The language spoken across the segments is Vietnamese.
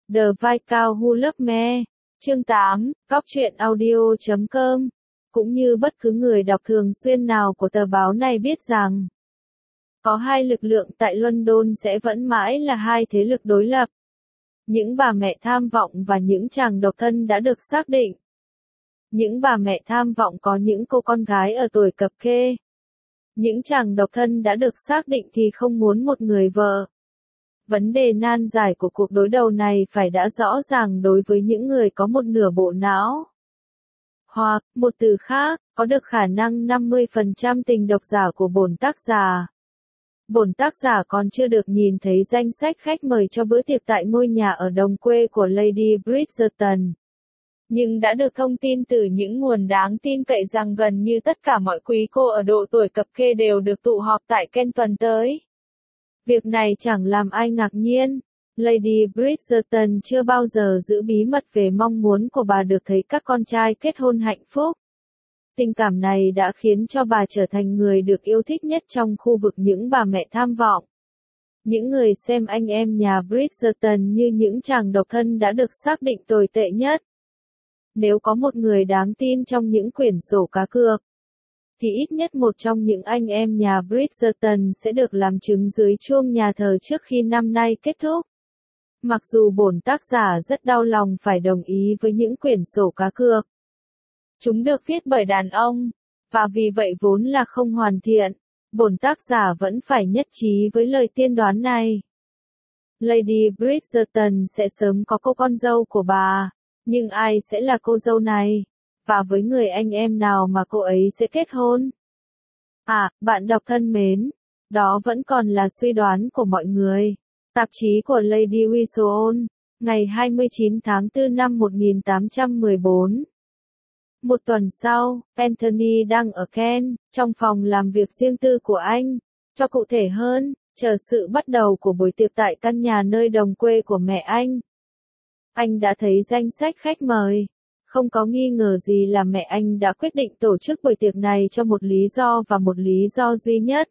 The Vai Cao Who Love Me. Chương 8, Góc truyện audio.com. Cũng như bất cứ người đọc thường xuyên nào của tờ báo này biết rằng, có hai lực lượng tại London sẽ vẫn mãi là hai thế lực đối lập. Những bà mẹ tham vọng và những chàng độc thân đã được xác định. Những bà mẹ tham vọng có những cô con gái ở tuổi cập kê. Những chàng độc thân đã được xác định thì không muốn một người vợ. Vấn đề nan giải của cuộc đối đầu này phải đã rõ ràng đối với những người có một nửa bộ não. Hoặc, một từ khác, có được khả năng 50% tình độc giả của bổn tác giả. Bổn tác giả còn chưa được nhìn thấy danh sách khách mời cho bữa tiệc tại ngôi nhà ở đồng quê của Lady Bridgerton. Nhưng đã được thông tin từ những nguồn đáng tin cậy rằng gần như tất cả mọi quý cô ở độ tuổi cập kê đều được tụ họp tại Kent tuần tới. Việc này chẳng làm ai ngạc nhiên. Lady Bridgerton chưa bao giờ giữ bí mật về mong muốn của bà được thấy các con trai kết hôn hạnh phúc. Tình cảm này đã khiến cho bà trở thành người được yêu thích nhất trong khu vực những bà mẹ tham vọng. Những người xem anh em nhà Bridgerton như những chàng độc thân đã được xác định tồi tệ nhất. Nếu có một người đáng tin trong những quyển sổ cá cược, thì ít nhất một trong những anh em nhà Bridgerton sẽ được làm chứng dưới chuông nhà thờ trước khi năm nay kết thúc. Mặc dù bổn tác giả rất đau lòng phải đồng ý với những quyển sổ cá cược. Chúng được viết bởi đàn ông, và vì vậy vốn là không hoàn thiện, bổn tác giả vẫn phải nhất trí với lời tiên đoán này. Lady Bridgerton sẽ sớm có cô con dâu của bà, nhưng ai sẽ là cô dâu này? Và với người anh em nào mà cô ấy sẽ kết hôn? À, bạn đọc thân mến, đó vẫn còn là suy đoán của mọi người. Tạp chí của Lady Wilson, ngày 29 tháng 4 năm 1814. Một tuần sau, Anthony đang ở Kent, trong phòng làm việc riêng tư của anh. Cho cụ thể hơn, chờ sự bắt đầu của buổi tiệc tại căn nhà nơi đồng quê của mẹ anh. Anh đã thấy danh sách khách mời. Không có nghi ngờ gì là mẹ anh đã quyết định tổ chức buổi tiệc này cho một lý do và một lý do duy nhất.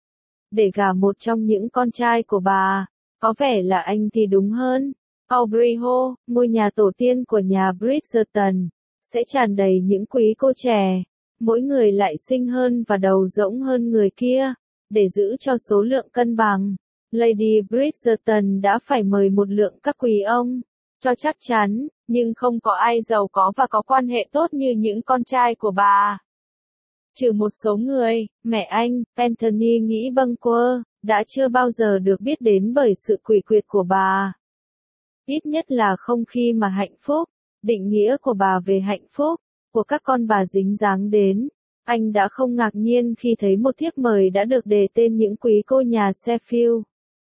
Để gả một trong những con trai của bà, có vẻ là anh thì đúng hơn. Aubrey Hall, ngôi nhà tổ tiên của nhà Bridgerton, sẽ tràn đầy những quý cô trẻ, mỗi người lại xinh hơn và đầu rỗng hơn người kia. Để giữ cho số lượng cân bằng, Lady Bridgerton đã phải mời một lượng các quý ông, cho chắc chắn, nhưng không có ai giàu có và có quan hệ tốt như những con trai của bà. Trừ một số người, mẹ anh, Anthony nghĩ bâng quơ, đã chưa bao giờ được biết đến bởi sự quỷ quyệt của bà. Ít nhất là không khi mà hạnh phúc, định nghĩa của bà về hạnh phúc, của các con bà dính dáng đến. Anh đã không ngạc nhiên khi thấy một thiếp mời đã được đề tên những quý cô nhà Sheffield.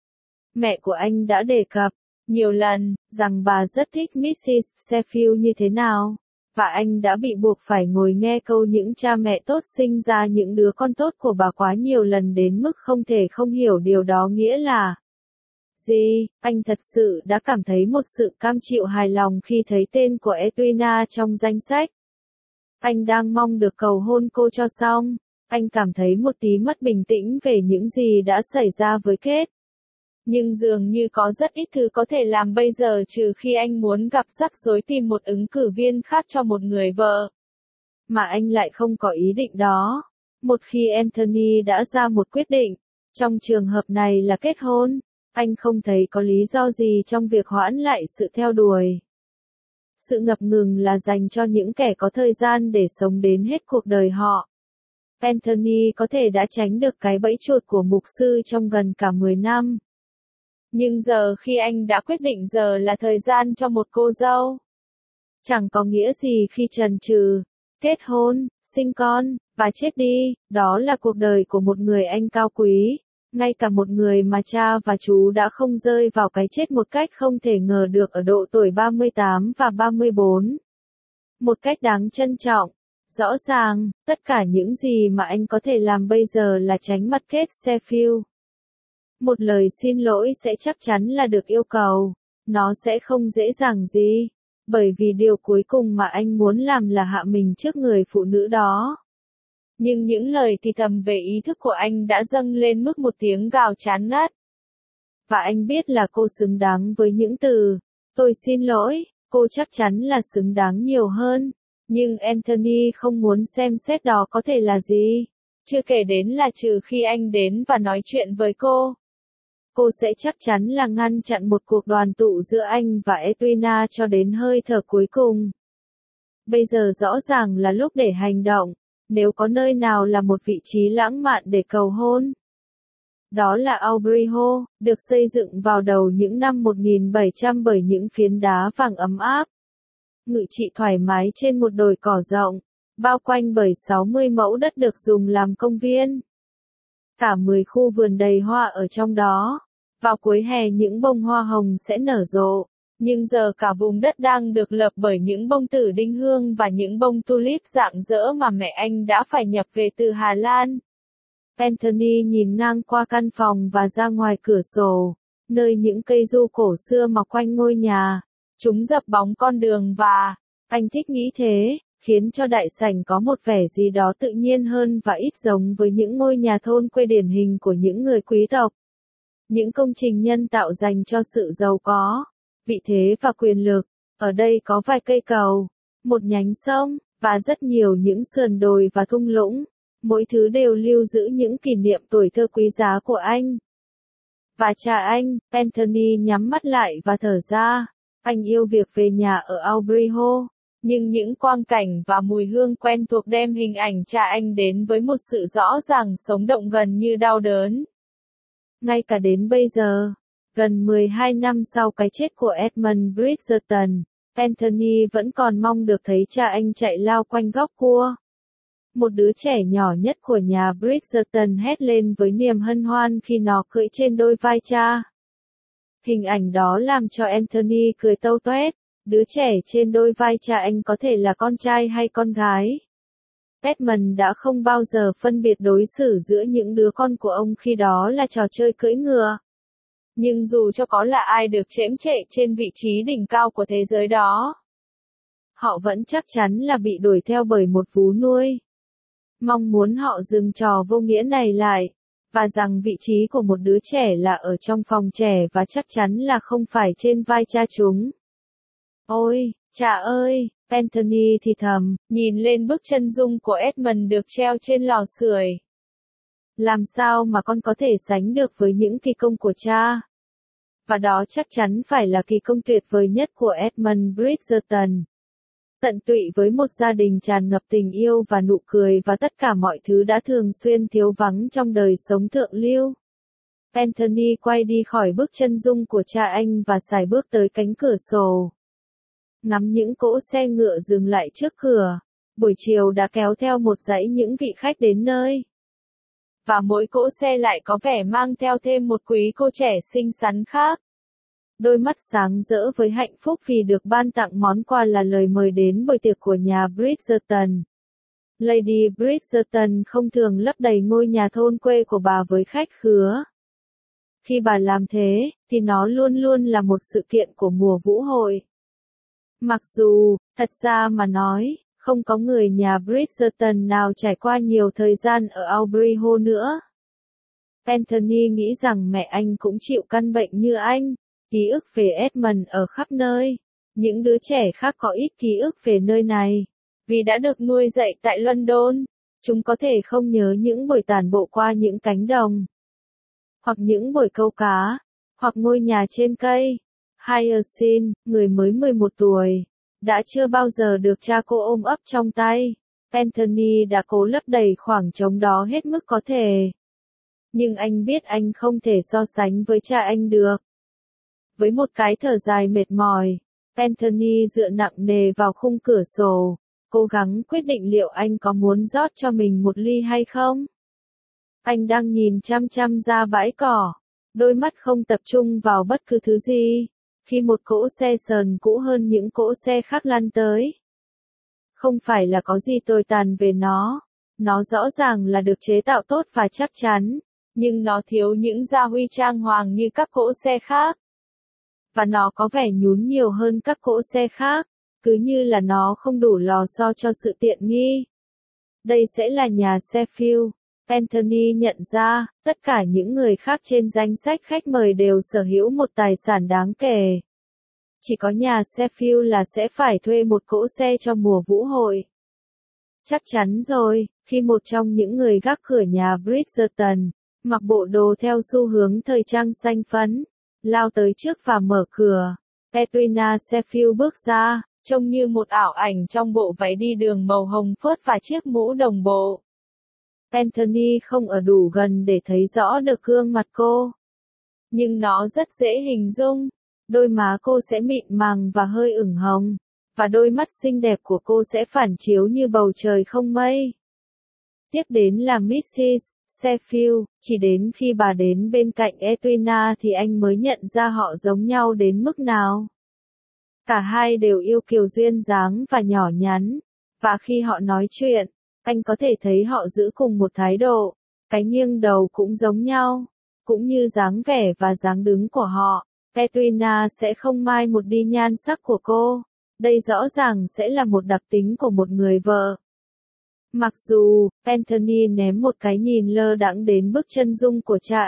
Mẹ của anh đã đề cập nhiều lần rằng bà rất thích Mrs. Sheffield như thế nào, và anh đã bị buộc phải ngồi nghe câu những cha mẹ tốt sinh ra những đứa con tốt của bà quá nhiều lần đến mức không thể không hiểu điều đó nghĩa là gì. Anh thật sự đã cảm thấy một sự cam chịu hài lòng khi thấy tên của Edwina trong danh sách. Anh đang mong được cầu hôn cô cho xong. Anh cảm thấy một tí mất bình tĩnh về những gì đã xảy ra với Kate. Nhưng dường như có rất ít thứ có thể làm bây giờ trừ khi anh muốn gặp rắc rối tìm một ứng cử viên khác cho một người vợ. Mà anh lại không có ý định đó. Một khi Anthony đã ra một quyết định, trong trường hợp này là kết hôn, anh không thấy có lý do gì trong việc hoãn lại sự theo đuổi. Sự ngập ngừng là dành cho những kẻ có thời gian để sống đến hết cuộc đời họ. Anthony có thể đã tránh được cái bẫy chuột của mục sư trong gần cả 10 năm. Nhưng giờ khi anh đã quyết định giờ là thời gian cho một cô dâu. Chẳng có nghĩa gì khi chần chừ, kết hôn, sinh con, và chết đi, đó là cuộc đời của một người anh cao quý. Ngay cả một người mà cha và chú đã không rơi vào cái chết một cách không thể ngờ được ở độ tuổi 38 và 34. Một cách đáng trân trọng. Rõ ràng, tất cả những gì mà anh có thể làm bây giờ là tránh mặt Kate Sheffield. Một lời xin lỗi sẽ chắc chắn là được yêu cầu. Nó sẽ không dễ dàng gì, bởi vì điều cuối cùng mà anh muốn làm là hạ mình trước người phụ nữ đó. Nhưng những lời thì thầm về ý thức của anh đã dâng lên mức một tiếng gào chán ngắt. Và anh biết là cô xứng đáng với những từ Tôi xin lỗi, cô chắc chắn là xứng đáng nhiều hơn. Nhưng Anthony không muốn xem xét đó có thể là gì. Chưa kể đến là trừ khi anh đến và nói chuyện với cô sẽ chắc chắn là ngăn chặn một cuộc đoàn tụ giữa anh và Edwina cho đến hơi thở cuối cùng. Bây giờ rõ ràng là lúc để hành động, nếu có nơi nào là một vị trí lãng mạn để cầu hôn. Đó là Aubrey Hall, được xây dựng vào đầu những năm 1700 bởi những phiến đá vàng ấm áp. Ngự trị thoải mái trên một đồi cỏ rộng, bao quanh bởi 60 mẫu đất được dùng làm công viên. Cả 10 khu vườn đầy hoa ở trong đó. Vào cuối hè những bông hoa hồng sẽ nở rộ, nhưng giờ cả vùng đất đang được lợp bởi những bông tử đinh hương và những bông tulip rạng rỡ mà mẹ anh đã phải nhập về từ Hà Lan. Anthony nhìn ngang qua căn phòng và ra ngoài cửa sổ, nơi những cây du cổ xưa mọc quanh ngôi nhà. Chúng dập bóng con đường và, anh thích nghĩ thế, khiến cho đại sảnh có một vẻ gì đó tự nhiên hơn và ít giống với những ngôi nhà thôn quê điển hình của những người quý tộc. Những công trình nhân tạo dành cho sự giàu có, vị thế và quyền lực. Ở đây có vài cây cầu, một nhánh sông, và rất nhiều những sườn đồi và thung lũng. Mỗi thứ đều lưu giữ những kỷ niệm tuổi thơ quý giá của anh. Và cha anh, Anthony nhắm mắt lại và thở ra. Anh yêu việc về nhà ở Aubrey Hall, nhưng những quang cảnh và mùi hương quen thuộc đem hình ảnh cha anh đến với một sự rõ ràng sống động gần như đau đớn. Ngay cả đến bây giờ, gần 12 năm sau cái chết của Edmund Bridgerton, Anthony vẫn còn mong được thấy cha anh chạy lao quanh góc cua. Một đứa trẻ nhỏ nhất của nhà Bridgerton hét lên với niềm hân hoan khi nó cưỡi trên đôi vai cha. Hình ảnh đó làm cho Anthony cười tâu toét. Đứa trẻ trên đôi vai cha anh có thể là con trai hay con gái. Edmund đã không bao giờ phân biệt đối xử giữa những đứa con của ông khi đó là trò chơi cưỡi ngựa. Nhưng dù cho có là ai được chễm chệ trên vị trí đỉnh cao của thế giới đó, họ vẫn chắc chắn là bị đuổi theo bởi một vú nuôi. Mong muốn họ dừng trò vô nghĩa này lại, và rằng vị trí của một đứa trẻ là ở trong phòng trẻ và chắc chắn là không phải trên vai cha chúng. Ôi, cha ơi, Anthony thì thầm, nhìn lên bức chân dung của Edmund được treo trên lò sưởi. Làm sao mà con có thể sánh được với những kỳ công của cha? Và đó chắc chắn phải là kỳ công tuyệt vời nhất của Edmund Bridgerton. Tận tụy với một gia đình tràn ngập tình yêu và nụ cười và tất cả mọi thứ đã thường xuyên thiếu vắng trong đời sống thượng lưu. Anthony quay đi khỏi bức chân dung của cha anh và sải bước tới cánh cửa sổ. Ngắm những cỗ xe ngựa dừng lại trước cửa. Buổi chiều đã kéo theo một dãy những vị khách đến nơi. Và mỗi cỗ xe lại có vẻ mang theo thêm một quý cô trẻ xinh xắn khác. Đôi mắt sáng rỡ với hạnh phúc vì được ban tặng món quà là lời mời đến buổi tiệc của nhà Bridgerton. Lady Bridgerton không thường lấp đầy ngôi nhà thôn quê của bà với khách khứa. Khi bà làm thế, thì nó luôn luôn là một sự kiện của mùa vũ hội. Mặc dù, thật ra mà nói, không có người nhà Bridgerton nào trải qua nhiều thời gian ở Aubrey Hall nữa. Anthony nghĩ rằng mẹ anh cũng chịu căn bệnh như anh, ký ức về Edmund ở khắp nơi. Những đứa trẻ khác có ít ký ức về nơi này. Vì đã được nuôi dạy tại London, chúng có thể không nhớ những buổi tản bộ qua những cánh đồng. Hoặc những buổi câu cá, hoặc ngôi nhà trên cây. Hyacinth, người mới 11 tuổi, đã chưa bao giờ được cha cô ôm ấp trong tay. Anthony đã cố lấp đầy khoảng trống đó hết mức có thể. Nhưng anh biết anh không thể so sánh với cha anh được. Với một cái thở dài mệt mỏi, Anthony dựa nặng nề vào khung cửa sổ, cố gắng quyết định liệu anh có muốn rót cho mình một ly hay không. Anh đang nhìn chăm chăm ra bãi cỏ, đôi mắt không tập trung vào bất cứ thứ gì, khi một cỗ xe sờn cũ hơn những cỗ xe khác lăn tới. Không phải là có gì tồi tàn về nó rõ ràng là được chế tạo tốt và chắc chắn, nhưng nó thiếu những gia huy trang hoàng như các cỗ xe khác. Và nó có vẻ nhún nhiều hơn các cỗ xe khác, cứ như là nó không đủ lò xo cho sự tiện nghi. Đây sẽ là nhà Sheffield. Anthony nhận ra, tất cả những người khác trên danh sách khách mời đều sở hữu một tài sản đáng kể. Chỉ có nhà Sheffield là sẽ phải thuê một cỗ xe cho mùa vũ hội. Chắc chắn rồi, khi một trong những người gác cửa nhà Bridgerton, mặc bộ đồ theo xu hướng thời trang xanh phấn, lao tới trước và mở cửa. Edwina Sheffield bước ra, trông như một ảo ảnh trong bộ váy đi đường màu hồng phớt và chiếc mũ đồng bộ. Anthony không ở đủ gần để thấy rõ được gương mặt cô. Nhưng nó rất dễ hình dung. Đôi má cô sẽ mịn màng và hơi ửng hồng, và đôi mắt xinh đẹp của cô sẽ phản chiếu như bầu trời không mây. Tiếp đến là Mrs. Sheffield, chỉ đến khi bà đến bên cạnh Edwina thì anh mới nhận ra họ giống nhau đến mức nào. Cả hai đều yêu kiều duyên dáng và nhỏ nhắn, và khi họ nói chuyện, anh có thể thấy họ giữ cùng một thái độ, cái nghiêng đầu cũng giống nhau, cũng như dáng vẻ và dáng đứng của họ. Edwina sẽ không mai một đi nhan sắc của cô, đây rõ ràng sẽ là một đặc tính của một người vợ. Mặc dù, Anthony ném một cái nhìn lơ đãng đến bức chân dung của cha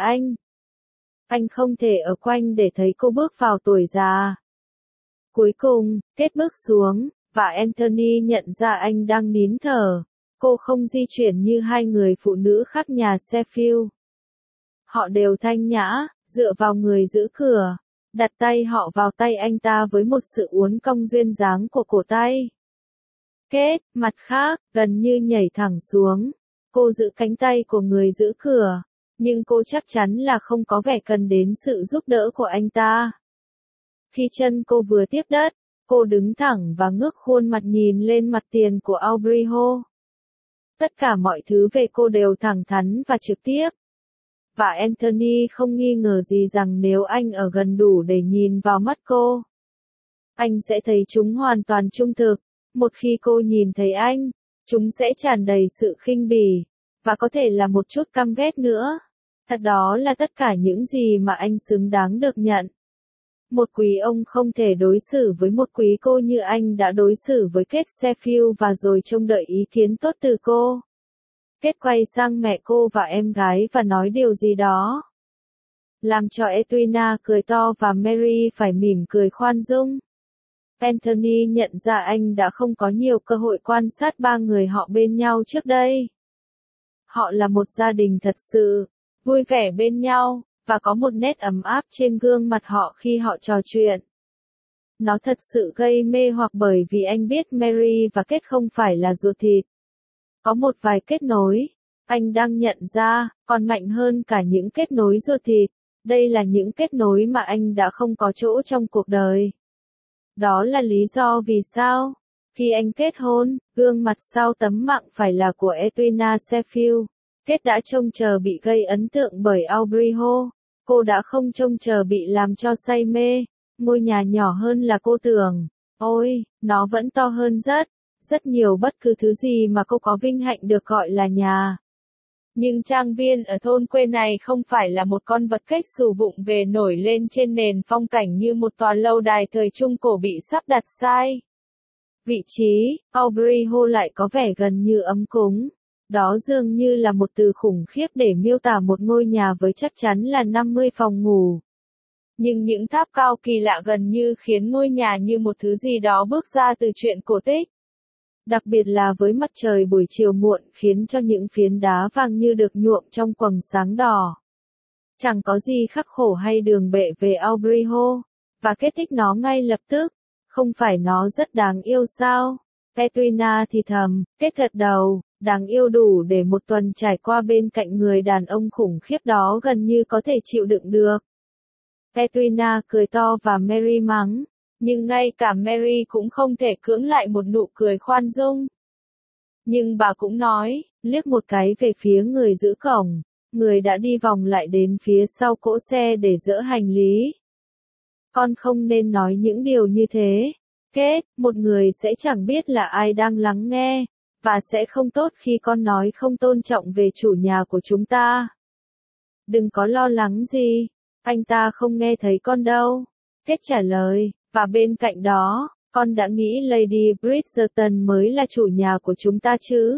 anh không thể ở quanh để thấy cô bước vào tuổi già. Cuối cùng, Kate bước xuống, và Anthony nhận ra anh đang nín thở. Cô không di chuyển như hai người phụ nữ khác nhà Sheffield. Họ đều thanh nhã, dựa vào người giữ cửa, đặt tay họ vào tay anh ta với một sự uốn cong duyên dáng của cổ tay. Kate, mặt khác, gần như nhảy thẳng xuống. Cô giữ cánh tay của người giữ cửa, nhưng cô chắc chắn là không có vẻ cần đến sự giúp đỡ của anh ta. Khi chân cô vừa tiếp đất, cô đứng thẳng và ngước khuôn mặt nhìn lên mặt tiền của Aubrey Hall. Tất cả mọi thứ về cô đều thẳng thắn và trực tiếp. Và Anthony không nghi ngờ gì rằng nếu anh ở gần đủ để nhìn vào mắt cô, anh sẽ thấy chúng hoàn toàn trung thực. Một khi cô nhìn thấy anh, chúng sẽ tràn đầy sự khinh bỉ, và có thể là một chút căm ghét nữa. Thật đó là tất cả những gì mà anh xứng đáng được nhận. Một quý ông không thể đối xử với một quý cô như anh đã đối xử với Kate Sheffield và rồi trông đợi ý kiến tốt từ cô. Kate quay sang mẹ cô và em gái và nói điều gì đó, làm cho Edwina cười to và Mary phải mỉm cười khoan dung. Anthony nhận ra anh đã không có nhiều cơ hội quan sát ba người họ bên nhau trước đây. Họ là một gia đình thật sự, vui vẻ bên nhau, và có một nét ấm áp trên gương mặt họ khi họ trò chuyện. Nó thật sự gây mê hoặc bởi vì anh biết Mary và Kate không phải là ruột thịt. Có một vài kết nối, anh đang nhận ra, còn mạnh hơn cả những kết nối ruột thịt. Đây là những kết nối mà anh đã không có chỗ trong cuộc đời. Đó là lý do vì sao, khi anh kết hôn, gương mặt sau tấm mạng phải là của Edwina Sheffield. Kate đã trông chờ bị gây ấn tượng bởi Aubrey Hall. Cô đã không trông chờ bị làm cho say mê. Ngôi nhà nhỏ hơn là cô tưởng. Ôi, nó vẫn to hơn rất nhiều bất cứ thứ gì mà cô có vinh hạnh được gọi là nhà. Nhưng trang viên ở thôn quê này không phải là một con vật cách xù vụng về nổi lên trên nền phong cảnh như một tòa lâu đài thời Trung Cổ bị sắp đặt sai. Vị trí, Aubrey Hall lại có vẻ gần như ấm cúng. Đó dường như là một từ khủng khiếp để miêu tả một ngôi nhà với chắc chắn là 50 phòng ngủ. Nhưng những tháp cao kỳ lạ gần như khiến ngôi nhà như một thứ gì đó bước ra từ truyện cổ tích. Đặc biệt là với mặt trời buổi chiều muộn khiến cho những phiến đá vàng như được nhuộm trong quầng sáng đỏ. Chẳng có gì khắc khổ hay đường bệ về Aubrey Hall, và kết thích nó ngay lập tức. Không phải nó rất đáng yêu sao? Edwina thì thầm, kết thật đầu, đáng yêu đủ để một tuần trải qua bên cạnh người đàn ông khủng khiếp đó gần như có thể chịu đựng được. Edwina cười to và Mary mắng. Nhưng ngay cả Mary cũng không thể cưỡng lại một nụ cười khoan dung. Nhưng bà cũng nói, liếc một cái về phía người giữ cổng, người đã đi vòng lại đến phía sau cỗ xe để dỡ hành lý. Con không nên nói những điều như thế. Kate, một người sẽ chẳng biết là ai đang lắng nghe, và sẽ không tốt khi con nói không tôn trọng về chủ nhà của chúng ta. Đừng có lo lắng gì, anh ta không nghe thấy con đâu. Kate trả lời. Và bên cạnh đó, con đã nghĩ Lady Bridgerton mới là chủ nhà của chúng ta chứ?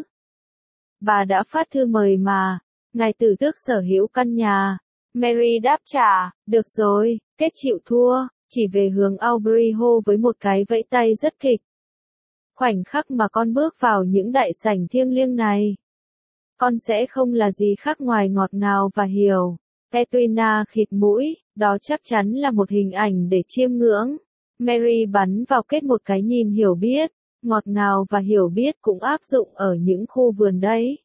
Bà đã phát thư mời mà, ngài tử tước sở hữu căn nhà. Mary đáp trả, được rồi, Kate chịu thua, chỉ về hướng Aubrey Hall với một cái vẫy tay rất kịch. Khoảnh khắc mà con bước vào những đại sảnh thiêng liêng này, con sẽ không là gì khác ngoài ngọt ngào và hiểu. Edwina khịt mũi, đó chắc chắn là một hình ảnh để chiêm ngưỡng. Mary bắn vào Kết một cái nhìn hiểu biết, ngọt ngào và hiểu biết cũng áp dụng ở những khu vườn đấy.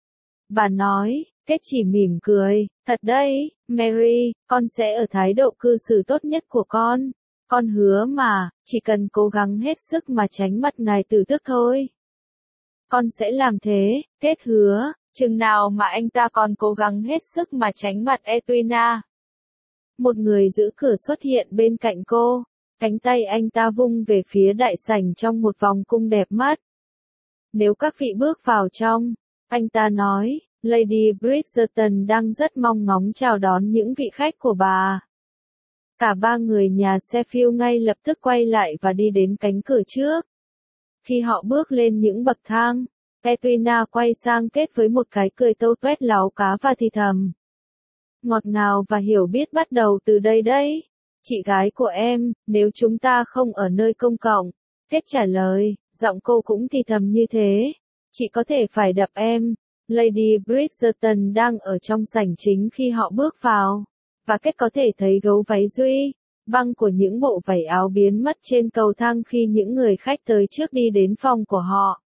Bà nói, Kết chỉ mỉm cười, thật đấy, Mary, con sẽ ở thái độ cư xử tốt nhất của con. Con hứa mà, chỉ cần cố gắng hết sức mà tránh mặt ngài tử tước thôi. Con sẽ làm thế, Kết hứa, chừng nào mà anh ta còn cố gắng hết sức mà tránh mặt Edwina. Một người giữ cửa xuất hiện bên cạnh cô, cánh tay anh ta vung về phía đại sảnh trong một vòng cung đẹp mắt. Nếu các vị bước vào trong, anh ta nói, Lady Bridgerton đang rất mong ngóng chào đón những vị khách của bà. Cả ba người nhà Sheffield ngay lập tức quay lại và đi đến cánh cửa trước. Khi họ bước lên những bậc thang, Edwina quay sang Kết với một cái cười tâu tuét láo cá và thì thầm. Ngọt ngào và hiểu biết bắt đầu từ đây đấy. Chị gái của em, nếu chúng ta không ở nơi công cộng. Kết trả lời, giọng cô cũng thì thầm như thế. Chị có thể phải đập em. Lady Bridgerton đang ở trong sảnh chính khi họ bước vào. Và Kết có thể thấy gấu váy duy, băng của những bộ vảy áo biến mất trên cầu thang khi những người khách tới trước đi đến phòng của họ.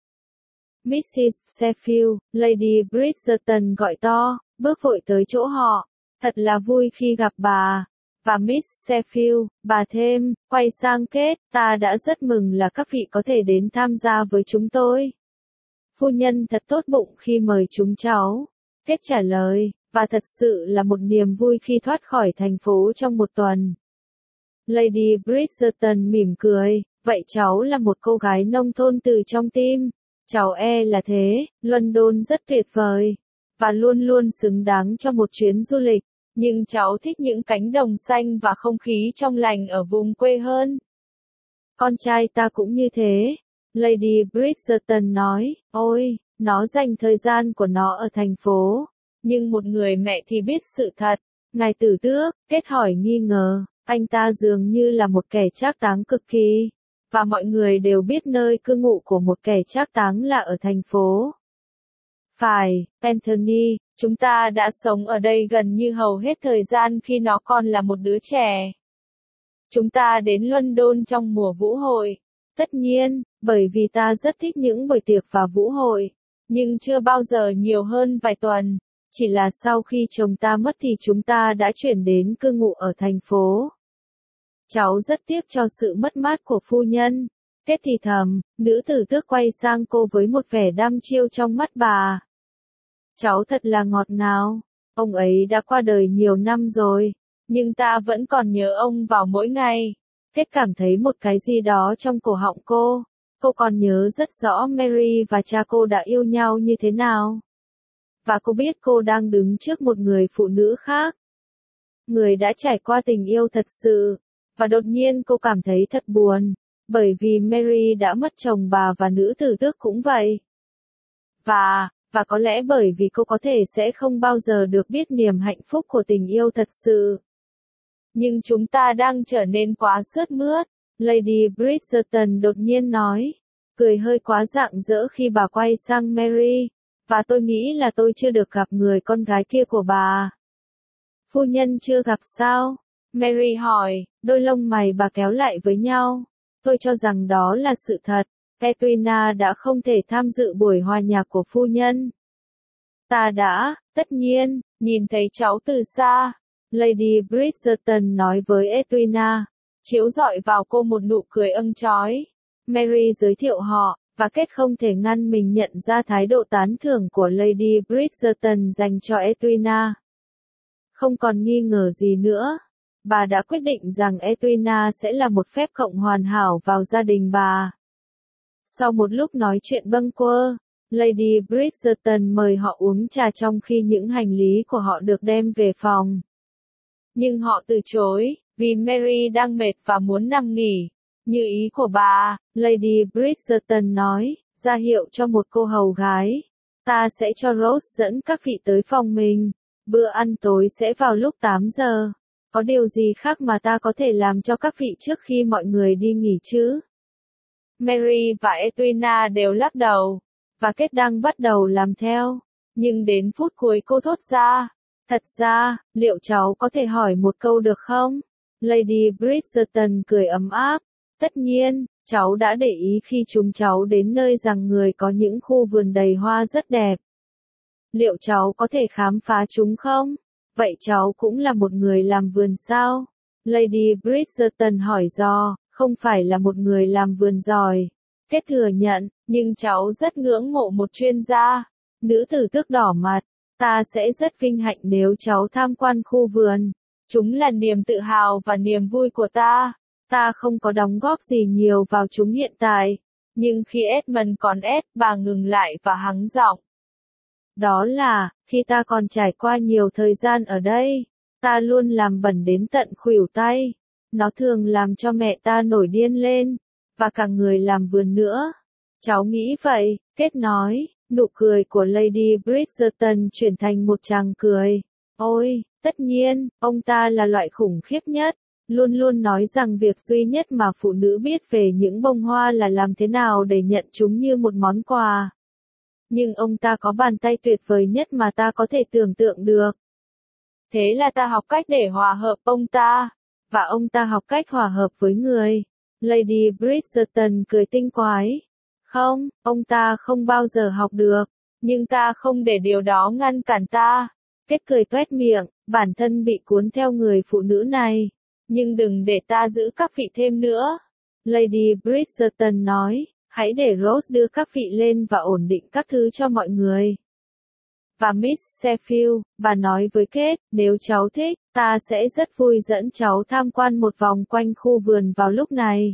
Mrs. Sheffield, Lady Bridgerton gọi to, bước vội tới chỗ họ. Thật là vui khi gặp bà. Và Miss Sheffield, bà thêm, quay sang Kết, ta đã rất mừng là các vị có thể đến tham gia với chúng tôi. Phu nhân thật tốt bụng khi mời chúng cháu. Kết trả lời, và thật sự là một niềm vui khi thoát khỏi thành phố trong một tuần. Lady Bridgerton mỉm cười, vậy cháu là một cô gái nông thôn từ trong tim. Cháu là thế, London rất tuyệt vời, và luôn luôn xứng đáng cho một chuyến du lịch. Nhưng cháu thích những cánh đồng xanh và không khí trong lành ở vùng quê hơn. Con trai ta cũng như thế. Lady Bridgerton nói, ôi, nó dành thời gian của nó ở thành phố. Nhưng một người mẹ thì biết sự thật. Ngài tử tước, Kết hỏi nghi ngờ, anh ta dường như là một kẻ trác táng cực kỳ. Và mọi người đều biết nơi cư ngụ của một kẻ trác táng là ở thành phố. Phải, Anthony, chúng ta đã sống ở đây gần như hầu hết thời gian khi nó còn là một đứa trẻ. Chúng ta đến London trong mùa vũ hội. Tất nhiên, bởi vì ta rất thích những buổi tiệc và vũ hội. Nhưng chưa bao giờ nhiều hơn vài tuần. Chỉ là sau khi chồng ta mất thì chúng ta đã chuyển đến cư ngụ ở thành phố. Cháu rất tiếc cho sự mất mát của phu nhân. Kết thì thầm, nữ tử tước quay sang cô với một vẻ đăm chiêu trong mắt bà. Cháu thật là ngọt ngào. Ông ấy đã qua đời nhiều năm rồi, nhưng ta vẫn còn nhớ ông vào mỗi ngày. Kết cảm thấy một cái gì đó trong cổ họng cô. Cô còn nhớ rất rõ Mary và cha cô đã yêu nhau như thế nào. Và cô biết cô đang đứng trước một người phụ nữ khác. Người đã trải qua tình yêu thật sự. Và đột nhiên cô cảm thấy thật buồn. Bởi vì Mary đã mất chồng bà và nữ tử tước cũng vậy. Và có lẽ bởi vì cô có thể sẽ không bao giờ được biết niềm hạnh phúc của tình yêu thật sự. Nhưng chúng ta đang trở nên quá sướt mướt. Lady Bridgerton đột nhiên nói. Cười hơi quá rạng rỡ khi bà quay sang Mary. Và tôi nghĩ là tôi chưa được gặp người con gái kia của bà. Phu nhân chưa gặp sao? Mary hỏi, đôi lông mày bà kéo lại với nhau. Tôi cho rằng đó là sự thật. Edwina đã không thể tham dự buổi hòa nhạc của phu nhân. Ta đã, tất nhiên, nhìn thấy cháu từ xa. Lady Bridgerton nói với Edwina, chiếu rọi vào cô một nụ cười âng chói. Mary giới thiệu họ, và Kết không thể ngăn mình nhận ra thái độ tán thưởng của Lady Bridgerton dành cho Edwina. Không còn nghi ngờ gì nữa. Bà đã quyết định rằng Edwina sẽ là một phép cộng hoàn hảo vào gia đình bà. Sau một lúc nói chuyện bâng quơ, Lady Bridgerton mời họ uống trà trong khi những hành lý của họ được đem về phòng. Nhưng họ từ chối, vì Mary đang mệt và muốn nằm nghỉ. Như ý của bà, Lady Bridgerton nói, ra hiệu cho một cô hầu gái. Ta sẽ cho Rose dẫn các vị tới phòng mình. Bữa ăn tối sẽ vào lúc 8 giờ. Có điều gì khác mà ta có thể làm cho các vị trước khi mọi người đi nghỉ chứ? Mary và Edwina đều lắc đầu, và Kate đang bắt đầu làm theo. Nhưng đến phút cuối cô thốt ra, thật ra, liệu cháu có thể hỏi một câu được không? Lady Bridgerton cười ấm áp. Tất nhiên, cháu đã để ý khi chúng cháu đến nơi rằng người có những khu vườn đầy hoa rất đẹp. Liệu cháu có thể khám phá chúng không? Vậy cháu cũng là một người làm vườn sao? Lady Bridgerton hỏi dò, không phải là một người làm vườn giỏi. Kết thừa nhận, nhưng cháu rất ngưỡng mộ một chuyên gia. Nữ tử tước đỏ mặt, ta sẽ rất vinh hạnh nếu cháu tham quan khu vườn. Chúng là niềm tự hào và niềm vui của ta. Ta không có đóng góp gì nhiều vào chúng hiện tại. Nhưng khi Edmund còn bà ngừng lại và hắng giọng. Đó là, khi ta còn trải qua nhiều thời gian ở đây, ta luôn làm bẩn đến tận khuỷu tay. Nó thường làm cho mẹ ta nổi điên lên, và cả người làm vườn nữa. Cháu nghĩ vậy, Kết nói, nụ cười của Lady Bridgerton chuyển thành một tràng cười. Ôi, tất nhiên, ông ta là loại khủng khiếp nhất, luôn luôn nói rằng việc duy nhất mà phụ nữ biết về những bông hoa là làm thế nào để nhận chúng như một món quà. Nhưng ông ta có bàn tay tuyệt vời nhất mà ta có thể tưởng tượng được. Thế là ta học cách để hòa hợp ông ta, và ông ta học cách hòa hợp với người. Lady Bridgerton cười tinh quái. Không, ông ta không bao giờ học được, nhưng ta không để điều đó ngăn cản ta. Kết cười toét miệng, bản thân bị cuốn theo người phụ nữ này. Nhưng đừng để ta giữ các vị thêm nữa. Lady Bridgerton nói, hãy để Rose đưa các vị lên và ổn định các thứ cho mọi người. Và Miss Sheffield, bà nói với Kate, nếu cháu thích, ta sẽ rất vui dẫn cháu tham quan một vòng quanh khu vườn vào lúc này.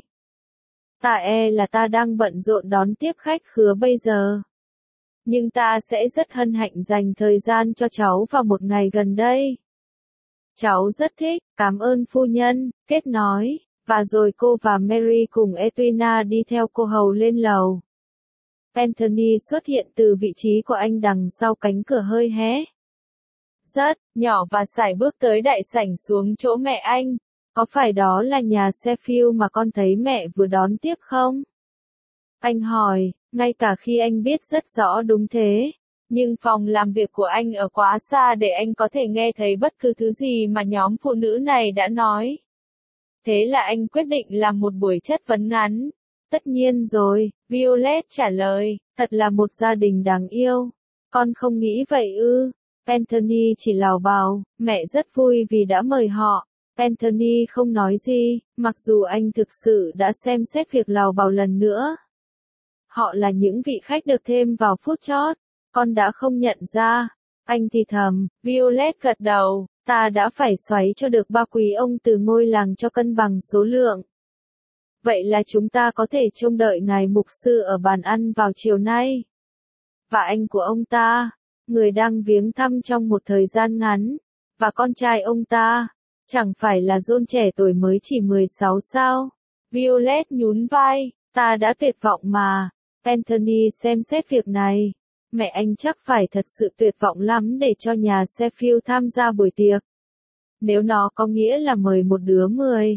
Là ta đang bận rộn đón tiếp khách khứa bây giờ. Nhưng ta sẽ rất hân hạnh dành thời gian cho cháu vào một ngày gần đây. Cháu rất thích, cảm ơn phu nhân, Kate nói, và rồi cô và Mary cùng Edwina đi theo cô hầu lên lầu. Anthony xuất hiện từ vị trí của anh đằng sau cánh cửa hơi hé. Rất nhỏ và sải bước tới đại sảnh xuống chỗ mẹ anh. Có phải đó là nhà Sheffield mà con thấy mẹ vừa đón tiếp không? Anh hỏi, ngay cả khi anh biết rất rõ đúng thế. Nhưng phòng làm việc của anh ở quá xa để anh có thể nghe thấy bất cứ thứ gì mà nhóm phụ nữ này đã nói. Thế là anh quyết định làm một buổi chất vấn ngắn. Tất nhiên rồi, Violet trả lời, thật là một gia đình đáng yêu. Con không nghĩ vậy ư? Anthony chỉ lào bào, mẹ rất vui vì đã mời họ. Anthony không nói gì, mặc dù anh thực sự đã xem xét việc lào bào lần nữa. Họ là những vị khách được thêm vào phút chót. Con đã không nhận ra. Anh thì thầm, Violet gật đầu, ta đã phải xoáy cho được ba quý ông từ ngôi làng cho cân bằng số lượng. Vậy là chúng ta có thể trông đợi ngài mục sư ở bàn ăn vào chiều nay. Và anh của ông ta, người đang viếng thăm trong một thời gian ngắn, và con trai ông ta, chẳng phải là John trẻ tuổi mới chỉ 16 sao? Violet nhún vai, ta đã tuyệt vọng mà. Anthony xem xét việc này. Mẹ anh chắc phải thật sự tuyệt vọng lắm để cho nhà Sheffield tham gia buổi tiệc. Nếu nó có nghĩa là mời một đứa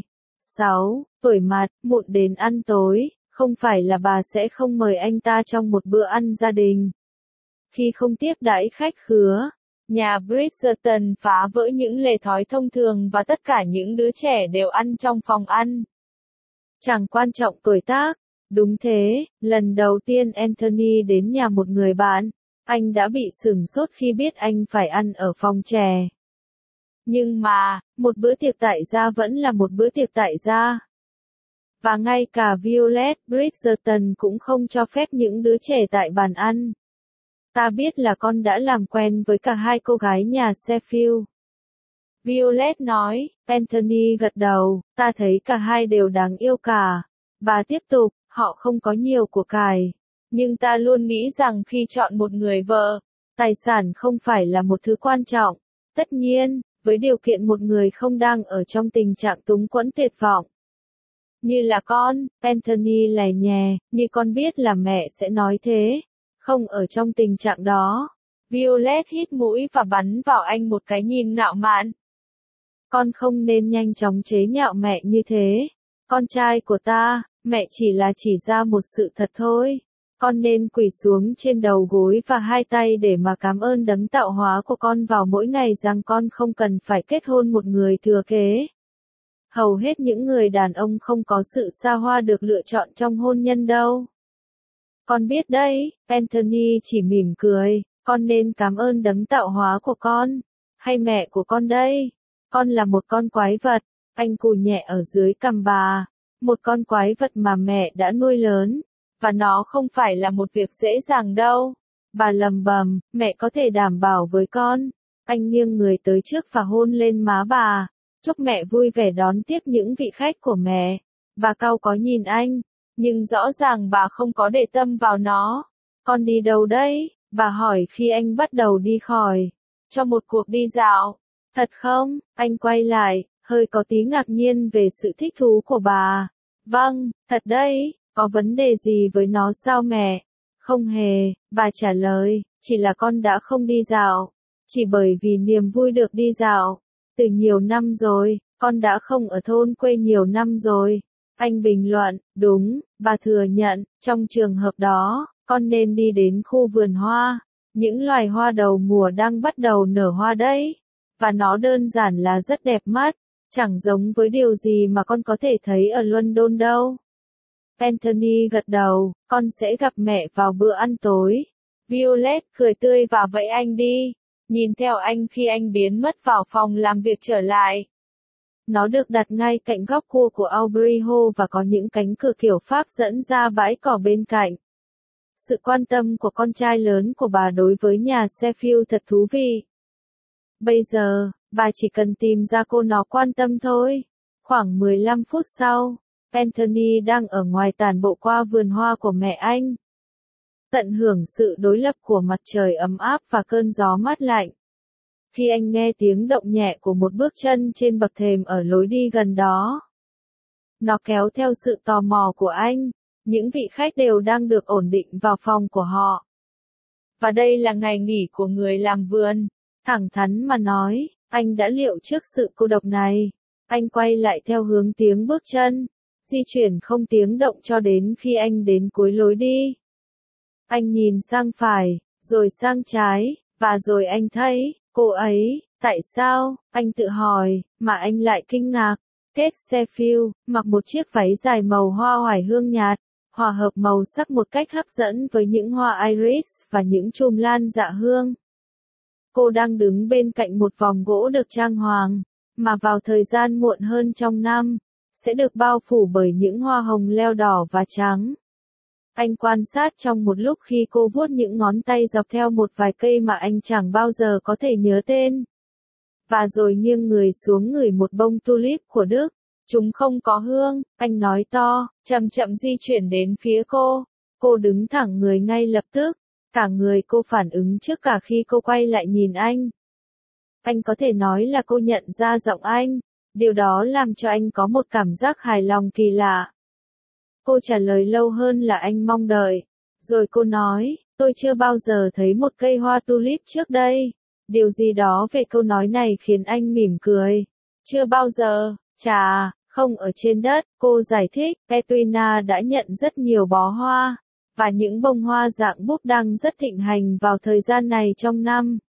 16 tuổi mặt, mụn đến ăn tối, không phải là bà sẽ không mời anh ta trong một bữa ăn gia đình. Khi không tiếp đãi khách khứa, nhà Bridgerton phá vỡ những lề thói thông thường và tất cả những đứa trẻ đều ăn trong phòng ăn. Chẳng quan trọng tuổi tác. Đúng thế, lần đầu tiên Anthony đến nhà một người bạn, anh đã bị sửng sốt khi biết anh phải ăn ở phòng trẻ. Nhưng mà, một bữa tiệc tại gia vẫn là một bữa tiệc tại gia. Và ngay cả Violet Bridgerton cũng không cho phép những đứa trẻ tại bàn ăn. Ta biết là con đã làm quen với cả hai cô gái nhà Sheffield. Violet nói, Anthony gật đầu, ta thấy cả hai đều đáng yêu cả. Bà tiếp tục, họ không có nhiều của cải. Nhưng ta luôn nghĩ rằng khi chọn một người vợ, tài sản không phải là một thứ quan trọng. Tất nhiên, với điều kiện một người không đang ở trong tình trạng túng quẫn tuyệt vọng. Như là con, Anthony lè nhè, như con biết là mẹ sẽ nói thế. Không ở trong tình trạng đó. Violet hít mũi và bắn vào anh một cái nhìn ngạo mạn. Con không nên nhanh chóng chế nhạo mẹ như thế. Con trai của ta, mẹ chỉ là chỉ ra một sự thật thôi. Con nên quỳ xuống trên đầu gối và hai tay để mà cảm ơn đấng tạo hóa của con vào mỗi ngày rằng con không cần phải kết hôn một người thừa kế. Hầu hết những người đàn ông không có sự xa hoa được lựa chọn trong hôn nhân đâu. Con biết đấy, Anthony chỉ mỉm cười, con nên cảm ơn đấng tạo hóa của con, hay mẹ của con đây. Con là một con quái vật, anh cù nhẹ ở dưới cằm bà, một con quái vật mà mẹ đã nuôi lớn, và nó không phải là một việc dễ dàng đâu. Bà lầm bầm, mẹ có thể đảm bảo với con. Anh nghiêng người tới trước và hôn lên má bà. Chúc mẹ vui vẻ đón tiếp những vị khách của mẹ. Bà cau có nhìn anh, nhưng rõ ràng bà không có để tâm vào nó. Con đi đâu đấy? Bà hỏi khi anh bắt đầu đi khỏi. Cho một cuộc đi dạo. Thật không? Anh quay lại, hơi có tí ngạc nhiên về sự thích thú của bà. Vâng, thật đấy, có vấn đề gì với nó sao mẹ? Không hề, bà trả lời, chỉ là con đã không đi dạo. Chỉ bởi vì niềm vui được đi dạo. Từ nhiều năm rồi, con đã không ở thôn quê nhiều năm rồi. Anh bình luận, đúng, bà thừa nhận, trong trường hợp đó, con nên đi đến khu vườn hoa. Những loài hoa đầu mùa đang bắt đầu nở hoa đấy. Và nó đơn giản là rất đẹp mắt, chẳng giống với điều gì mà con có thể thấy ở London đâu. Anthony gật đầu, con sẽ gặp mẹ vào bữa ăn tối. Violet cười tươi và vẫy anh đi, nhìn theo anh khi anh biến mất vào phòng làm việc trở lại. Nó được đặt ngay cạnh góc cua của Aubrey Hall và có những cánh cửa kiểu Pháp dẫn ra bãi cỏ bên cạnh. Sự quan tâm của con trai lớn của bà đối với nhà Sheffield thật thú vị. Bây giờ, bà chỉ cần tìm ra cô nó quan tâm thôi. Khoảng 15 phút sau, Anthony đang ở ngoài tản bộ qua vườn hoa của mẹ anh. Tận hưởng sự đối lập của mặt trời ấm áp và cơn gió mát lạnh. Khi anh nghe tiếng động nhẹ của một bước chân trên bậc thềm ở lối đi gần đó. Nó kéo theo sự tò mò của anh. Những vị khách đều đang được ổn định vào phòng của họ. Và đây là ngày nghỉ của người làm vườn. Thẳng thắn mà nói, anh đã liệu trước sự cô độc này. Anh quay lại theo hướng tiếng bước chân, di chuyển không tiếng động cho đến khi anh đến cuối lối đi. Anh nhìn sang phải, rồi sang trái, và rồi anh thấy, cô ấy, tại sao, anh tự hỏi, mà anh lại kinh ngạc. Kate Sheffield, mặc một chiếc váy dài màu hoa oải hương nhạt, hòa hợp màu sắc một cách hấp dẫn với những hoa iris và những chùm lan dạ hương. Cô đang đứng bên cạnh một vòng gỗ được trang hoàng, mà vào thời gian muộn hơn trong năm, sẽ được bao phủ bởi những hoa hồng leo đỏ và trắng. Anh quan sát trong một lúc khi cô vuốt những ngón tay dọc theo một vài cây mà anh chẳng bao giờ có thể nhớ tên. Và rồi nghiêng người xuống ngửi một bông tulip của Đức. Chúng không có hương, anh nói to, chậm chậm di chuyển đến phía cô. Cô đứng thẳng người ngay lập tức. Cả người cô phản ứng trước cả khi cô quay lại nhìn anh. Anh có thể nói là cô nhận ra giọng anh. Điều đó làm cho anh có một cảm giác hài lòng kỳ lạ. Cô trả lời lâu hơn là anh mong đợi. Rồi cô nói, tôi chưa bao giờ thấy một cây hoa tulip trước đây. Điều gì đó về câu nói này khiến anh mỉm cười. Chưa bao giờ, chà, không ở trên đất, cô giải thích. Petrina đã nhận rất nhiều bó hoa. Và những bông hoa dạng búp đang rất thịnh hành vào thời gian này trong năm.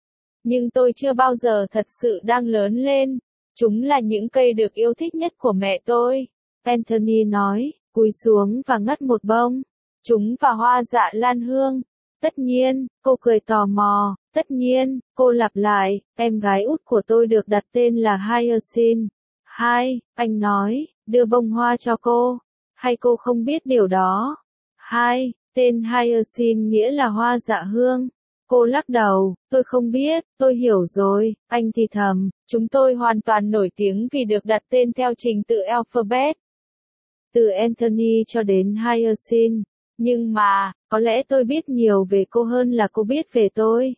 Nhưng tôi chưa bao giờ thật sự đang lớn lên. Chúng là những cây được yêu thích nhất của mẹ tôi. Anthony nói, cúi xuống và ngắt một bông. Chúng và hoa dạ lan hương. Tất nhiên, cô cười tò mò. Tất nhiên, cô lặp lại, em gái út của tôi được đặt tên là Hyacinth. Hai, anh nói, đưa bông hoa cho cô. Hay cô không biết điều đó? Hai, tên Hyacinth nghĩa là hoa dạ hương. Cô lắc đầu, tôi không biết, tôi hiểu rồi, anh thì thầm, chúng tôi hoàn toàn nổi tiếng vì được đặt tên theo trình tự alphabet. Từ Anthony cho đến Hyacinth. Nhưng mà, có lẽ tôi biết nhiều về cô hơn là cô biết về tôi.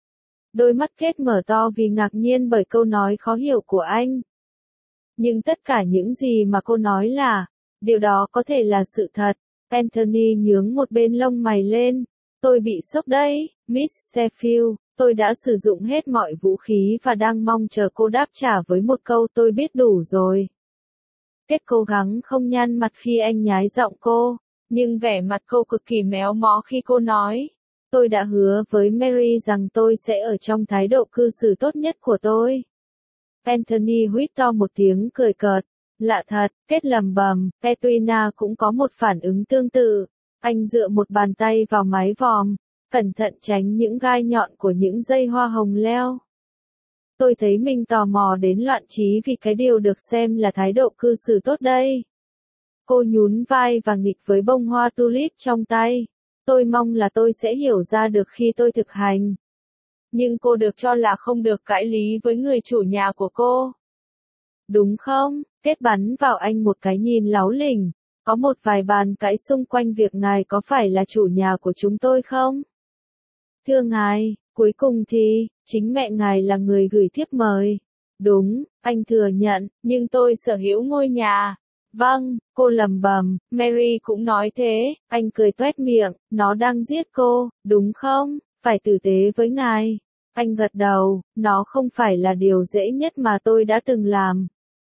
Đôi mắt Kate mở to vì ngạc nhiên bởi câu nói khó hiểu của anh. Nhưng tất cả những gì mà cô nói là, điều đó có thể là sự thật. Anthony nhướng một bên lông mày lên. Tôi bị sốc đấy, Miss Sheffield. Tôi đã sử dụng hết mọi vũ khí và đang mong chờ cô đáp trả với một câu tôi biết đủ rồi. Kết cố gắng không nhăn mặt khi anh nhái giọng cô, nhưng vẻ mặt cô cực kỳ méo mó khi cô nói. Tôi đã hứa với Mary rằng tôi sẽ ở trong thái độ cư xử tốt nhất của tôi. Anthony huýt to một tiếng cười cợt. Lạ thật, Kết lầm bầm, Edwina cũng có một phản ứng tương tự. Anh dựa một bàn tay vào mái vòm, cẩn thận tránh những gai nhọn của những dây hoa hồng leo. Tôi thấy mình tò mò đến loạn trí vì cái điều được xem là thái độ cư xử tốt đây. Cô nhún vai và nghịch với bông hoa tulip trong tay. Tôi mong là tôi sẽ hiểu ra được khi tôi thực hành. Nhưng cô được cho là không được cãi lý với người chủ nhà của cô. Đúng không? Kết bắn vào anh một cái nhìn láu lỉnh. Có một vài bàn cãi xung quanh việc ngài có phải là chủ nhà của chúng tôi không? Thưa ngài, cuối cùng thì, chính mẹ ngài là người gửi thiếp mời. Đúng, anh thừa nhận, nhưng tôi sở hữu ngôi nhà. Vâng, cô lầm bầm, Mary cũng nói thế, anh cười toét miệng, nó đang giết cô, đúng không? Phải tử tế với ngài. Anh gật đầu, nó không phải là điều dễ nhất mà tôi đã từng làm.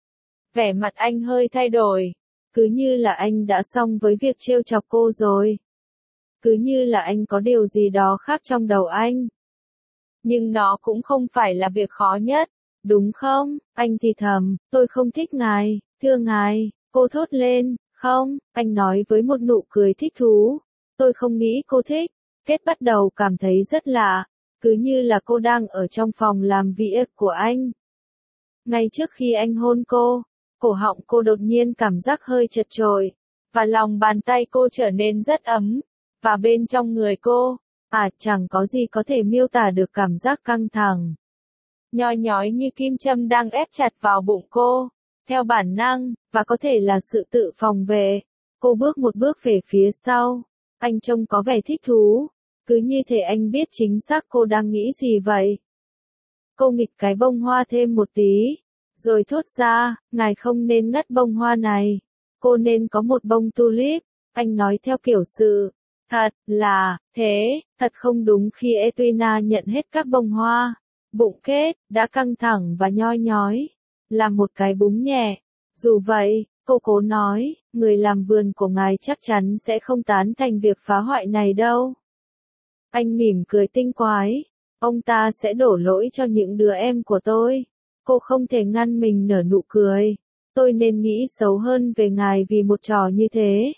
Vẻ mặt anh hơi thay đổi. Cứ như là anh đã xong với việc trêu chọc cô rồi. Cứ như là anh có điều gì đó khác trong đầu anh. Nhưng nó cũng không phải là việc khó nhất, đúng không? Anh thì thầm, tôi không thích ngài, thưa ngài, cô thốt lên, không, anh nói với một nụ cười thích thú. Tôi không nghĩ cô thích. Kết bắt đầu cảm thấy rất lạ, cứ như là cô đang ở trong phòng làm việc của anh. Ngay trước khi anh hôn cô, cổ họng cô đột nhiên cảm giác hơi chật chội, và lòng bàn tay cô trở nên rất ấm, và bên trong người cô, chẳng có gì có thể miêu tả được cảm giác căng thẳng. Nhoi nhói như kim châm đang ép chặt vào bụng cô, theo bản năng, và có thể là sự tự phòng vệ. Cô bước một bước về phía sau, anh trông có vẻ thích thú, cứ như thể anh biết chính xác cô đang nghĩ gì vậy. Cô nghịch cái bông hoa thêm một tí, rồi thốt ra, ngài không nên ngắt bông hoa này, cô nên có một bông tulip, anh nói theo kiểu sự. Thật là, thế, thật không đúng khi Edwina nhận hết các bông hoa. Bụng Kết, đã căng thẳng và nhoi nhói, làm một cái búng nhẹ. Dù vậy, cô cố nói, người làm vườn của ngài chắc chắn sẽ không tán thành việc phá hoại này đâu. Anh mỉm cười tinh quái, ông ta sẽ đổ lỗi cho những đứa em của tôi. Cô không thể ngăn mình nở nụ cười. Tôi nên nghĩ xấu hơn về ngài vì một trò như thế.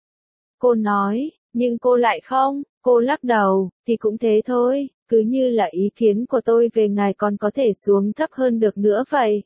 Cô nói, nhưng cô lại không, cô lắc đầu, thì cũng thế thôi, cứ như là ý kiến của tôi về ngài còn có thể xuống thấp hơn được nữa vậy.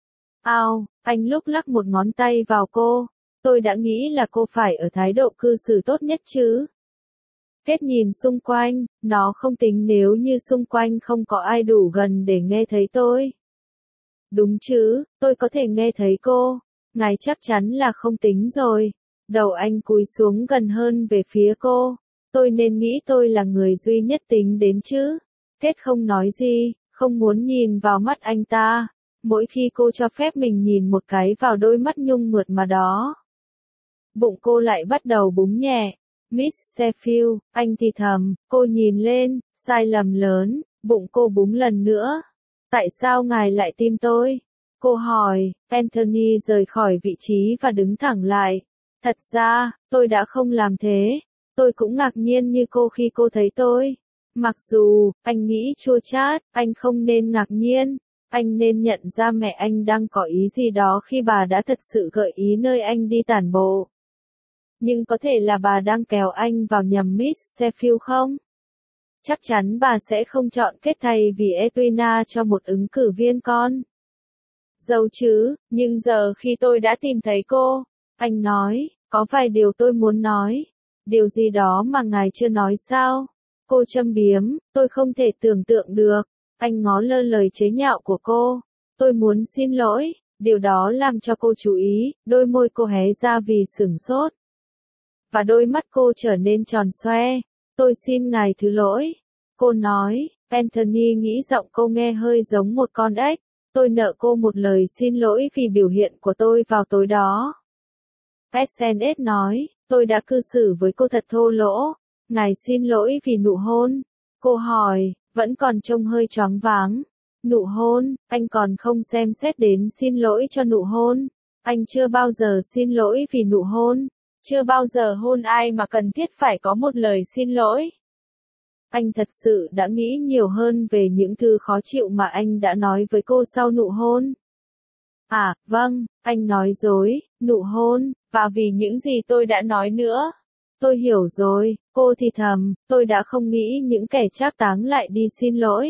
Anh lúc lắc một ngón tay vào cô, tôi đã nghĩ là cô phải ở thái độ cư xử tốt nhất chứ. Kết nhìn xung quanh, nó không tính nếu như xung quanh không có ai đủ gần để nghe thấy tôi. Đúng chứ, tôi có thể nghe thấy cô, ngài chắc chắn là không tính rồi. Đầu anh cúi xuống gần hơn về phía cô. Tôi nên nghĩ tôi là người duy nhất tính đến chứ. Kết không nói gì, không muốn nhìn vào mắt anh ta. Mỗi khi cô cho phép mình nhìn một cái vào đôi mắt nhung mượt mà đó. Bụng cô lại bắt đầu búng nhẹ. Miss Sheffield, anh thì thầm, cô nhìn lên, sai lầm lớn, bụng cô búng lần nữa. Tại sao ngài lại tìm tôi? Cô hỏi. Anthony rời khỏi vị trí và đứng thẳng lại. Thật ra, tôi đã không làm thế. Tôi cũng ngạc nhiên như cô khi cô thấy tôi. Mặc dù, anh nghĩ chua chát, anh không nên ngạc nhiên. Anh nên nhận ra mẹ anh đang có ý gì đó khi bà đã thật sự gợi ý nơi anh đi tản bộ. Nhưng có thể là bà đang kéo anh vào nhầm Miss Sheffield không? Chắc chắn bà sẽ không chọn Kết thay vì Edwina cho một ứng cử viên con dâu chứ, nhưng giờ khi tôi đã tìm thấy cô, anh nói, có vài điều tôi muốn nói. Điều gì đó mà ngài chưa nói sao? Cô châm biếm, tôi không thể tưởng tượng được. Anh ngó lơ lời chế nhạo của cô. Tôi muốn xin lỗi, điều đó làm cho cô chú ý, đôi môi cô hé ra vì sửng sốt. Và đôi mắt cô trở nên tròn xoe. Tôi xin ngài thứ lỗi. Cô nói, Anthony nghĩ giọng cô nghe hơi giống một con ếch. Tôi nợ cô một lời xin lỗi vì biểu hiện của tôi vào tối đó. SNS nói, tôi đã cư xử với cô thật thô lỗ. Ngài xin lỗi vì nụ hôn. Cô hỏi, vẫn còn trông hơi choáng váng. Nụ hôn, anh còn không xem xét đến xin lỗi cho nụ hôn. Anh chưa bao giờ xin lỗi vì nụ hôn. Chưa bao giờ hôn ai mà cần thiết phải có một lời xin lỗi. Anh thật sự đã nghĩ nhiều hơn về những thứ khó chịu mà anh đã nói với cô sau nụ hôn. À, vâng, anh nói dối, nụ hôn, và vì những gì tôi đã nói nữa. Tôi hiểu rồi, cô thì thầm, tôi đã không nghĩ những kẻ trác táng lại đi xin lỗi.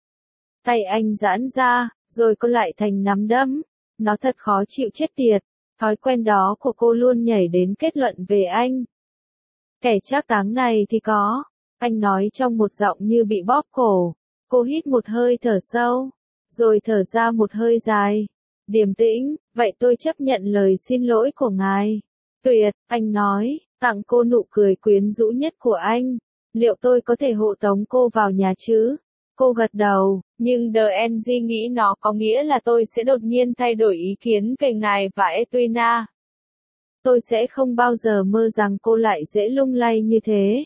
Tay anh giãn ra, rồi cô lại thành nắm đấm. Nó thật khó chịu chết tiệt. Thói quen đó của cô luôn nhảy đến kết luận về anh. Kẻ trác táng này thì có. Anh nói trong một giọng như bị bóp cổ. Cô hít một hơi thở sâu, rồi thở ra một hơi dài. Điềm tĩnh, vậy tôi chấp nhận lời xin lỗi của ngài. Tuyệt, anh nói, tặng cô nụ cười quyến rũ nhất của anh. Liệu tôi có thể hộ tống cô vào nhà chứ? Cô gật đầu, nhưng DNG nghĩ nó có nghĩa là tôi sẽ đột nhiên thay đổi ý kiến về ngài và Edwina. Tôi sẽ không bao giờ mơ rằng cô lại dễ lung lay như thế.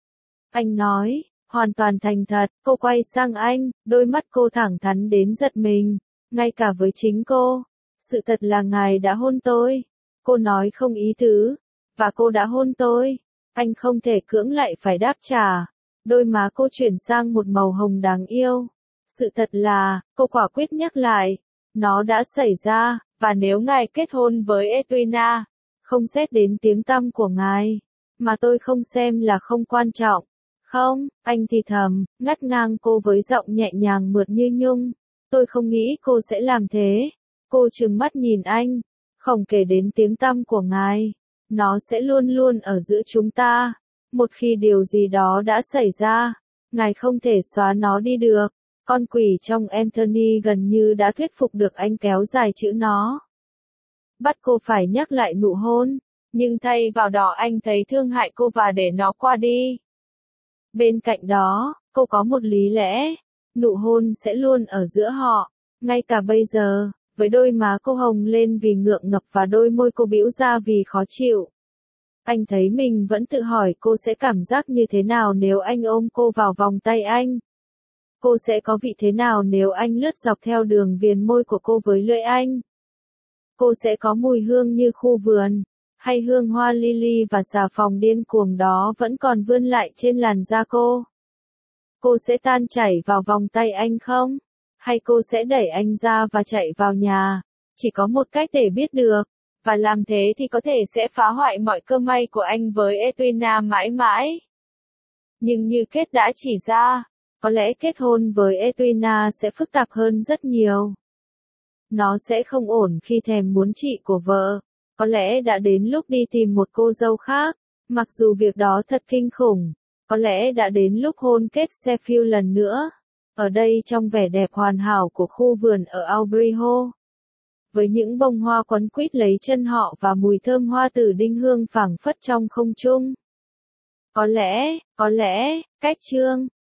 Anh nói, hoàn toàn thành thật, cô quay sang anh, đôi mắt cô thẳng thắn đến giật mình, ngay cả với chính cô. Sự thật là ngài đã hôn tôi. Cô nói không ý tứ, và cô đã hôn tôi. Anh không thể cưỡng lại phải đáp trả. Đôi má cô chuyển sang một màu hồng đáng yêu. Sự thật là, cô quả quyết nhắc lại, nó đã xảy ra, và nếu ngài kết hôn với Edwina, không xét đến tiếng tăm của ngài, mà tôi không xem là không quan trọng. Không, anh thì thầm, ngắt ngang cô với giọng nhẹ nhàng mượt như nhung. Tôi không nghĩ cô sẽ làm thế. Cô trừng mắt nhìn anh, không kể đến tiếng tăm của ngài. Nó sẽ luôn luôn ở giữa chúng ta. Một khi điều gì đó đã xảy ra, ngài không thể xóa nó đi được. Con quỷ trong Anthony gần như đã thuyết phục được anh kéo dài chữ nó. Bắt cô phải nhắc lại nụ hôn, nhưng thay vào đó anh thấy thương hại cô và để nó qua đi. Bên cạnh đó, cô có một lý lẽ, nụ hôn sẽ luôn ở giữa họ, ngay cả bây giờ, với đôi má cô hồng lên vì ngượng ngập và đôi môi cô bĩu ra vì khó chịu. Anh thấy mình vẫn tự hỏi cô sẽ cảm giác như thế nào nếu anh ôm cô vào vòng tay anh. Cô sẽ có vị thế nào nếu anh lướt dọc theo đường viền môi của cô với lưỡi anh. Cô sẽ có mùi hương như khu vườn, hay hương hoa lily và xà phòng điên cuồng đó vẫn còn vươn lại trên làn da cô. Cô sẽ tan chảy vào vòng tay anh không? Hay cô sẽ đẩy anh ra và chạy vào nhà? Chỉ có một cách để biết được. Và làm thế thì có thể sẽ phá hoại mọi cơ may của anh với Edwina mãi mãi. Nhưng như Kết đã chỉ ra, có lẽ kết hôn với Edwina sẽ phức tạp hơn rất nhiều. Nó sẽ không ổn khi thèm muốn chị của vợ. Có lẽ đã đến lúc đi tìm một cô dâu khác, mặc dù việc đó thật kinh khủng. Có lẽ đã đến lúc hôn kết Sheffield lần nữa. Ở đây trong vẻ đẹp hoàn hảo của khu vườn ở Aubrey Hall. Với những bông hoa quấn quýt lấy chân họ và mùi thơm hoa tử đinh hương phảng phất trong không trung. Có lẽ, cách chương